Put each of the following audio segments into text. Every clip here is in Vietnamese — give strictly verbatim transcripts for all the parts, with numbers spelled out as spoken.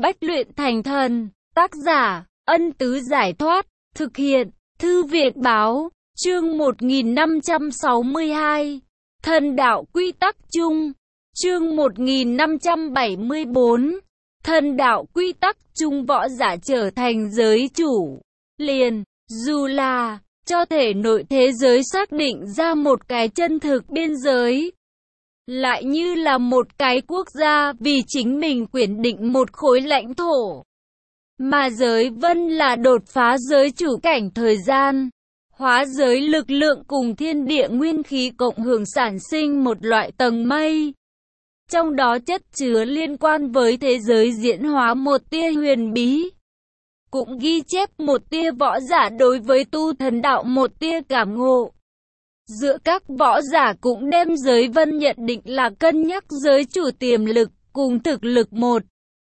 Bách luyện thành thần. Tác giả, Ân Tứ Giải Thoát. Thực hiện, Thư Việt Báo. Chương một nghìn năm trăm sáu mươi hai. Thần đạo quy tắc chung. Chương một nghìn năm trăm bảy mươi bốn. Thần đạo quy tắc chung. Võ giả trở thành giới chủ, liền, dù là cho thể nội thế giới xác định ra một cái chân thực biên giới, lại như là một cái quốc gia vì chính mình quyết định một khối lãnh thổ. Mà giới vân là đột phá giới chủ cảnh thời gian, hóa giới lực lượng cùng thiên địa nguyên khí cộng hưởng sản sinh một loại tầng mây. Trong đó chất chứa liên quan với thế giới diễn hóa một tia huyền bí, cũng ghi chép một tia võ giả đối với tu thần đạo một tia cảm ngộ. Giữa các võ giả cũng đem giới vân nhận định là cân nhắc giới chủ tiềm lực cùng thực lực một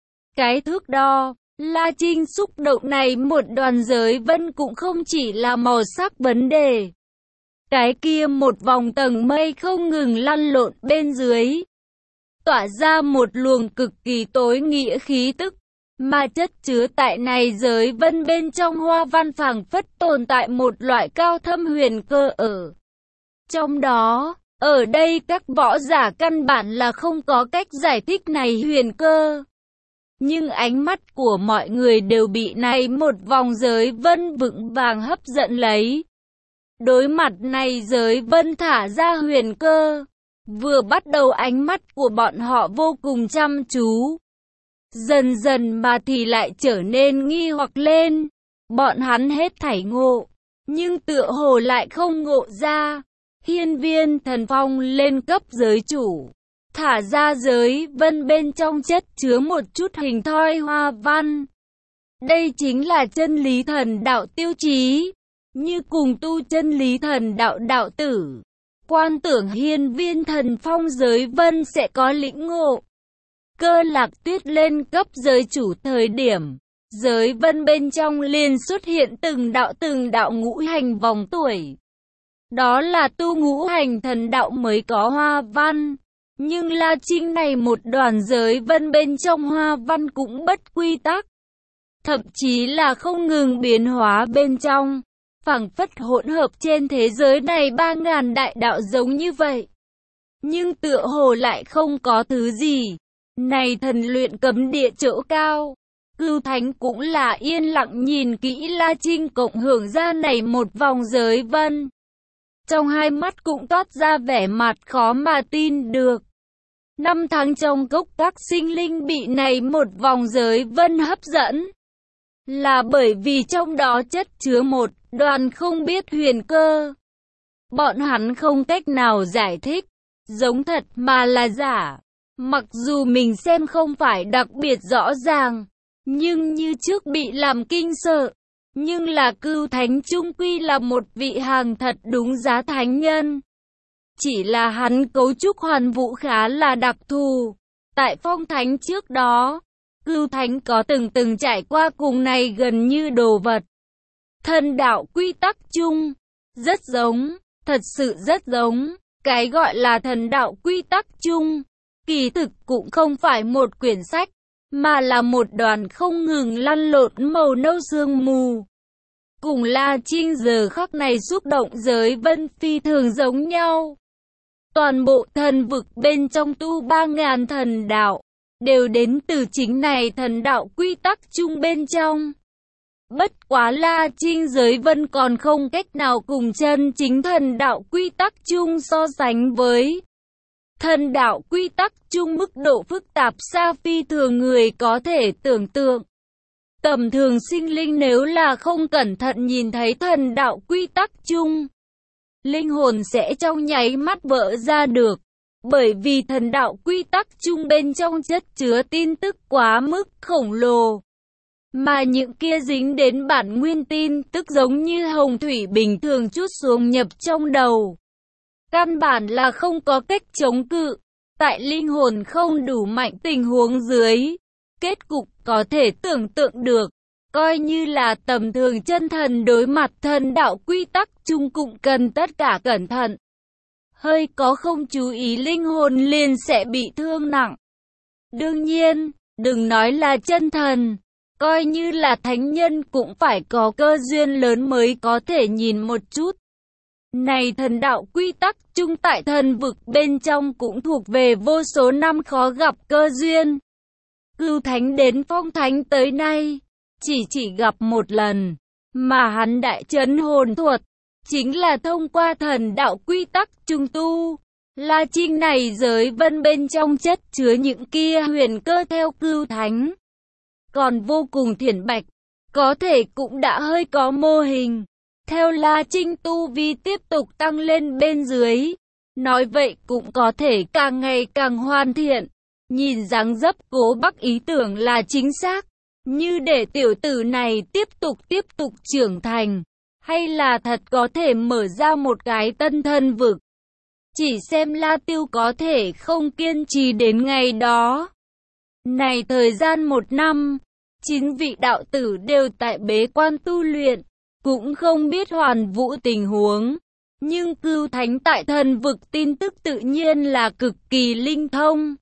cái thước đo. La Trinh xúc động này một đoàn giới vân cũng không chỉ là màu sắc vấn đề. Cái kia một vòng tầng mây không ngừng lăn lộn bên dưới, tỏa ra một luồng cực kỳ tối nghĩa khí tức, mà chất chứa tại này giới vân bên trong hoa văn phảng phất tồn tại một loại cao thâm huyền cơ ở trong đó. Ở đây các võ giả căn bản là không có cách giải thích này huyền cơ. Nhưng ánh mắt của mọi người đều bị này một vòng giới vân vững vàng hấp dẫn lấy. Đối mặt này giới vân thả ra huyền cơ, vừa bắt đầu ánh mắt của bọn họ vô cùng chăm chú. Dần dần mà thì lại trở nên nghi hoặc lên. Bọn hắn hết thảy ngộ, nhưng tựa hồ lại không ngộ ra. Hiên Viên Thần Phong lên cấp giới chủ, thả ra giới vân bên trong chất chứa một chút hình thoi hoa văn. Đây chính là chân lý thần đạo tiêu chí. Như cùng tu chân lý thần đạo đạo tử, quan tưởng Hiên Viên Thần Phong giới vân sẽ có lĩnh ngộ. Cơ Lạc Tuyết lên cấp giới chủ thời điểm, giới vân bên trong liền xuất hiện từng đạo từng đạo ngũ hành vòng tuổi. Đó là tu ngũ hành thần đạo mới có hoa văn. Nhưng La Trinh này một đoàn giới vân bên trong hoa văn cũng bất quy tắc, thậm chí là không ngừng biến hóa bên trong, phảng phất hỗn hợp trên thế giới này ba ngàn đại đạo giống như vậy. Nhưng tựa hồ lại không có thứ gì. Này thần luyện cấm địa chỗ cao, Cửu Thánh cũng là yên lặng nhìn kỹ La Trinh cộng hưởng ra này một vòng giới vân. Trong hai mắt cũng toát ra vẻ mặt khó mà tin được. Năm tháng trong cốc các sinh linh bị này một vòng giới vân hấp dẫn, là bởi vì trong đó chất chứa một đoàn không biết huyền cơ. Bọn hắn không cách nào giải thích, giống thật mà là giả. Mặc dù mình xem không phải đặc biệt rõ ràng, nhưng như trước bị làm kinh sợ. Nhưng là Cửu Thánh chung quy là một vị hàng thật đúng giá thánh nhân. Chỉ là hắn cấu trúc hoàn vũ khá là đặc thù. Tại phong thánh trước đó, Cửu Thánh có từng từng trải qua cùng này gần như đồ vật. Thần đạo quy tắc chung, rất giống, thật sự rất giống. Cái gọi là thần đạo quy tắc chung, kỳ thực cũng không phải một quyển sách, mà là một đoàn không ngừng lăn lộn màu nâu sương mù. Cùng La Trinh giờ khắc này xúc động giới vân phi thường giống nhau. Toàn bộ thần vực bên trong tu ba ngàn thần đạo, đều đến từ chính này thần đạo quy tắc chung bên trong. Bất quá La Trinh giới vân còn không cách nào cùng chân chính thần đạo quy tắc chung so sánh với. Thần đạo quy tắc chung mức độ phức tạp xa phi thường người có thể tưởng tượng. Tầm thường sinh linh nếu là không cẩn thận nhìn thấy thần đạo quy tắc chung, linh hồn sẽ trong nháy mắt vỡ ra được. Bởi vì thần đạo quy tắc chung bên trong chất chứa tin tức quá mức khổng lồ. Mà những kia dính đến bản nguyên tin tức giống như hồng thủy bình thường trút xuống nhập trong đầu. Căn bản là không có cách chống cự. Tại linh hồn không đủ mạnh tình huống dưới, kết cục có thể tưởng tượng được. Coi như là tầm thường chân thần đối mặt thần đạo quy tắc chung cũng cần tất cả cẩn thận. Hơi có không chú ý linh hồn liền sẽ bị thương nặng. Đương nhiên, Đừng nói là chân thần, coi như là thánh nhân cũng phải có cơ duyên lớn mới có thể nhìn một chút. Này thần đạo quy tắc chung tại thần vực bên trong cũng thuộc về vô số năm khó gặp cơ duyên. Cửu thánh đến phong thánh tới nay, chỉ chỉ gặp một lần, mà hắn đại trấn hồn thuật, chính là thông qua thần đạo quy tắc trung tu. La Trinh này giới vân bên trong chất chứa những kia huyền cơ theo cửu thánh. Còn vô cùng thiển bạch, có thể cũng đã hơi có mô hình. Theo La Trinh tu vi tiếp tục tăng lên bên dưới, nói vậy cũng có thể càng ngày càng hoàn thiện. Nhìn dáng dấp Cố Bắc ý tưởng là chính xác, như để tiểu tử này tiếp tục tiếp tục trưởng thành, hay là thật có thể mở ra một cái tân thân vực. Chỉ xem La Tiêu có thể không kiên trì đến ngày đó. Này thời gian một năm, chín vị đạo tử đều tại bế quan tu luyện, cũng không biết hoàn vũ tình huống. Nhưng cửu thánh tại thần vực tin tức tự nhiên là cực kỳ linh thông.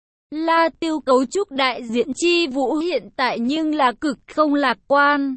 La Tiêu cấu trúc đại diện chi vũ hiện tại nhưng là cực không lạc quan.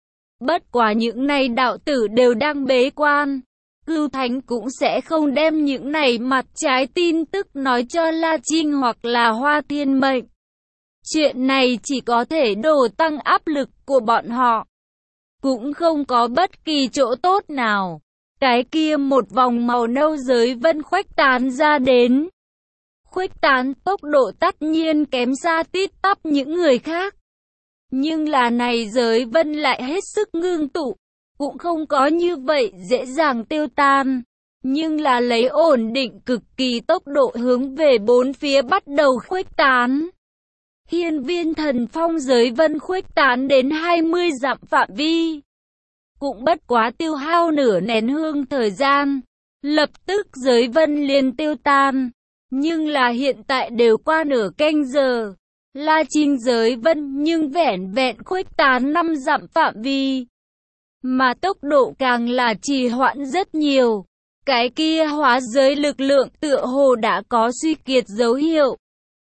Bất quá những này đạo tử đều đang bế quan, cửu thánh cũng sẽ không đem những này mặt trái tin tức nói cho La Trinh hoặc là Hoa Thiên Mệnh. Chuyện này chỉ có thể đổ tăng áp lực của bọn họ, cũng không có bất kỳ chỗ tốt nào. Cái kia một vòng màu nâu giới vân khuếch tán ra đến. Khuếch tán tốc độ tất nhiên kém xa tít tắp những người khác. Nhưng là này giới vân lại hết sức ngưng tụ, cũng không có như vậy dễ dàng tiêu tan. Nhưng là lấy ổn định cực kỳ tốc độ hướng về bốn phía bắt đầu khuếch tán. Hiên viên thần phong giới vân khuếch tán đến hai mươi dặm phạm vi. Cũng bất quá tiêu hao nửa nén hương thời gian, lập tức giới vân liền tiêu tan. Nhưng là hiện tại đều qua nửa canh giờ, La Trinh giới vân nhưng vẻn vẹn khuếch tán năm dặm phạm vi. Mà tốc độ càng là trì hoãn rất nhiều. Cái kia hóa giới lực lượng tựa hồ đã có suy kiệt dấu hiệu.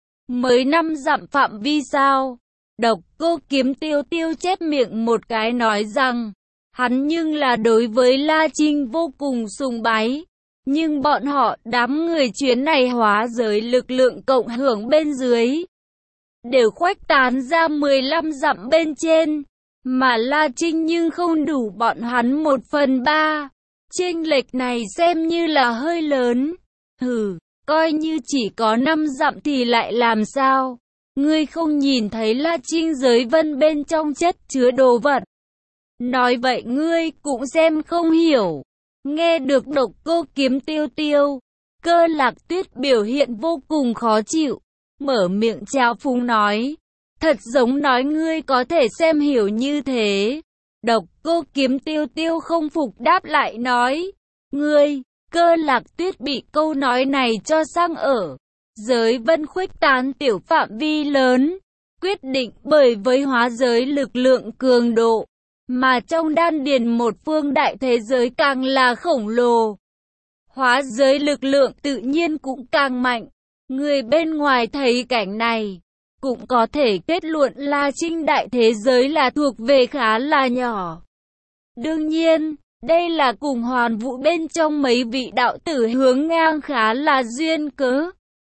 Mới năm dặm phạm vi sao? Độc Cô Kiếm Tiêu Tiêu chép miệng một cái nói rằng, hắn nhưng là đối với La Trinh vô cùng sùng bái. Nhưng bọn họ đám người chuyến này hóa giới lực lượng cộng hưởng bên dưới, đều khuếch tán ra mười lăm dặm bên trên. Mà La Trinh nhưng không đủ bọn hắn một phần ba. Chênh lệch này xem như là hơi lớn. Hừ, coi như chỉ có năm dặm thì lại làm sao? Ngươi không nhìn thấy La Trinh giới vân bên trong chất chứa đồ vật. Nói vậy ngươi cũng xem không hiểu. Nghe được Độc Cô Kiếm Tiêu Tiêu, Cơ Lạc Tuyết biểu hiện vô cùng khó chịu, mở miệng trào phúng nói. Thật giống nói ngươi có thể xem hiểu như thế. Độc Cô Kiếm Tiêu Tiêu không phục đáp lại nói. Ngươi, Cơ Lạc Tuyết bị câu nói này cho sang ở. Giới vân khuếch tán tiểu phạm vi lớn, quyết định bởi với hóa giới lực lượng cường độ. Mà trong đan điền một phương đại thế giới càng là khổng lồ. Hóa giới lực lượng tự nhiên cũng càng mạnh. Người bên ngoài thấy cảnh này, cũng có thể kết luận La Trinh đại thế giới là thuộc về khá là nhỏ. Đương nhiên, đây là cùng hoàn vũ bên trong mấy vị đạo tử hướng ngang khá là duyên cớ.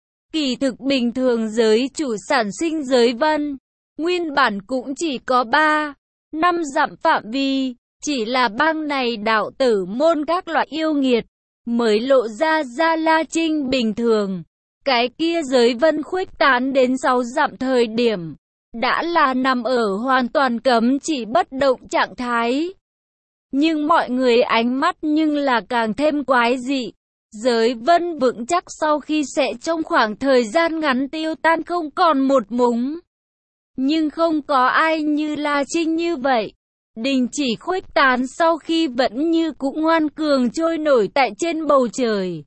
Kỳ thực bình thường giới chủ sản sinh giới vân, nguyên bản cũng chỉ có ba, năm dặm phạm vi, chỉ là bang này đạo tử môn các loại yêu nghiệt, mới lộ ra ra La Trinh bình thường. Cái kia giới vân khuếch tán đến sáu dặm thời điểm, đã là nằm ở hoàn toàn cấm chỉ bất động trạng thái. Nhưng mọi người ánh mắt nhưng là càng thêm quái dị. Giới vân vững chắc sau khi sẽ trong khoảng thời gian ngắn tiêu tan không còn một mống. Nhưng không có ai như La Trinh như vậy. Đình chỉ khuếch tán sau khi vẫn như cũng ngoan cường trôi nổi tại trên bầu trời.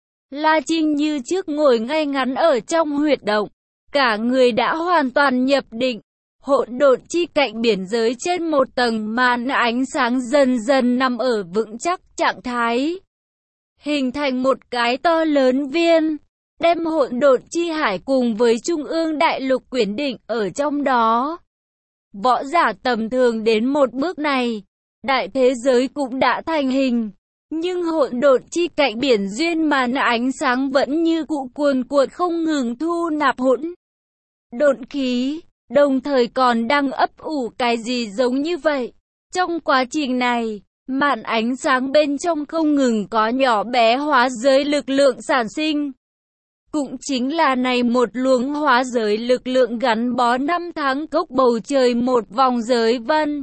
La Trinh như trước ngồi ngay ngắn ở trong huyệt động. Cả người đã hoàn toàn nhập định. Hỗn độn chi cạnh biển giới trên một tầng màn ánh sáng dần dần nằm ở vững chắc trạng thái. Hình thành một cái to lớn viên. đem hỗn độn chi hải cùng với trung ương đại lục quyển định ở trong đó. Võ giả tầm thường đến một bước này, đại thế giới cũng đã thành hình, nhưng hỗn độn chi cạnh biển duyên màn ánh sáng vẫn như cụ cuồn cuộn không ngừng thu nạp hỗn độn khí, đồng thời còn đang ấp ủ cái gì giống như vậy. Trong quá trình này, màn ánh sáng bên trong không ngừng có nhỏ bé hóa giới lực lượng sản sinh. Cũng chính là này một luồng hóa giới lực lượng gắn bó năm tháng cốc bầu trời một vòng giới vân.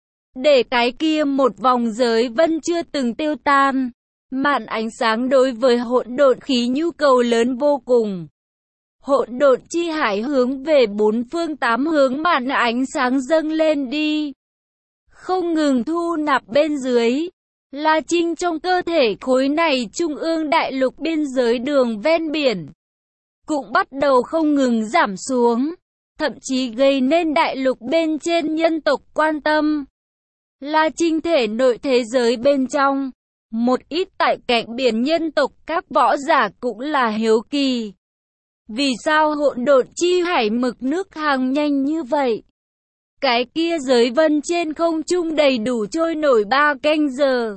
Để cái kia một vòng giới vân chưa từng tiêu tan, màn ánh sáng đối với hỗn độn khí nhu cầu lớn vô cùng. Hỗn độn chi hải hướng về bốn phương tám hướng màn ánh sáng dâng lên đi, không ngừng thu nạp bên dưới. La Trinh trong cơ thể khối này trung ương đại lục biên giới đường ven biển cũng bắt đầu không ngừng giảm xuống, thậm chí gây nên đại lục bên trên nhân tộc quan tâm. La Trinh thể nội thế giới bên trong, một ít tại cạnh biển nhân tộc các võ giả cũng là hiếu kỳ. Vì sao hỗn độn chi hải mực nước hàng nhanh như vậy? Cái kia giới vân trên không trung đầy đủ trôi nổi ba canh giờ.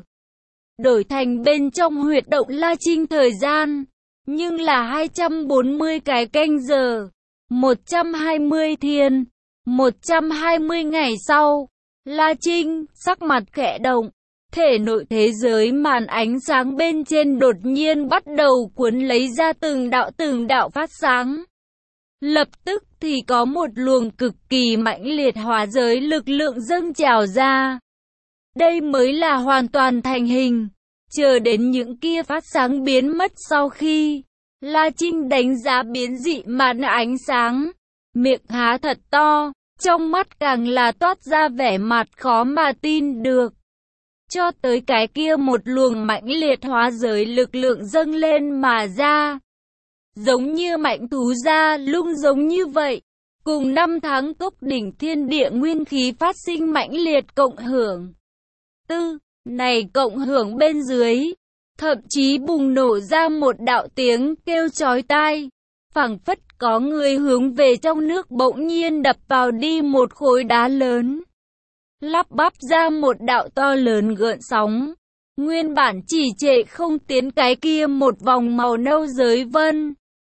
Đổi thành bên trong huyệt động La Trinh thời gian, nhưng là hai trăm bốn mươi cái canh giờ, một trăm hai mươi thiên, một trăm hai mươi ngày sau. La Trinh, sắc mặt khẽ động, thể nội thế giới màn ánh sáng bên trên đột nhiên bắt đầu cuốn lấy ra từng đạo từng đạo phát sáng. Lập tức thì có một luồng cực kỳ mãnh liệt hóa giới lực lượng dâng trào ra. Đây mới là hoàn toàn thành hình. Chờ đến những kia phát sáng biến mất sau khi La Trinh đánh giá biến dị màn ánh sáng, miệng há thật to, trong mắt càng là toát ra vẻ mặt khó mà tin được. Cho tới cái kia một luồng mãnh liệt hóa giới lực lượng dâng lên mà ra, giống như mạnh thú ra lung giống như vậy, cùng năm tháng cốc đỉnh thiên địa nguyên khí phát sinh mãnh liệt cộng hưởng. Tư, này cộng hưởng bên dưới, thậm chí bùng nổ ra một đạo tiếng kêu chói tai, phảng phất có người hướng về trong nước bỗng nhiên đập vào đi một khối đá lớn, lắp bắp ra một đạo to lớn gợn sóng. Nguyên bản chỉ trệ không tiến cái kia một vòng màu nâu giới vân,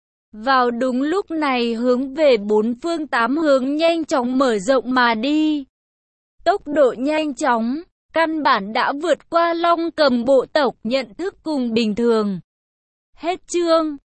vào đúng lúc này hướng về bốn phương tám hướng nhanh chóng mở rộng mà đi. Tốc độ nhanh chóng, căn bản đã vượt qua Long Cầm bộ tộc nhận thức cùng bình thường. Hết chương.